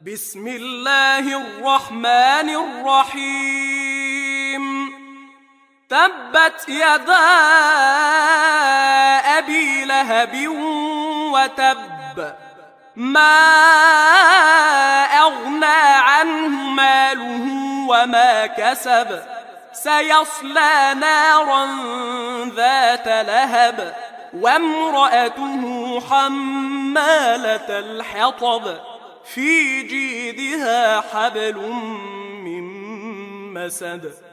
بسم الله الرحمن الرحيم. تبت يدا أبي لهب وتب، ما أغنى عنه ماله وما كسب، سيصلى نارا ذات لهب وامرأته حمالة الحطب في جيدها حبل من مسد.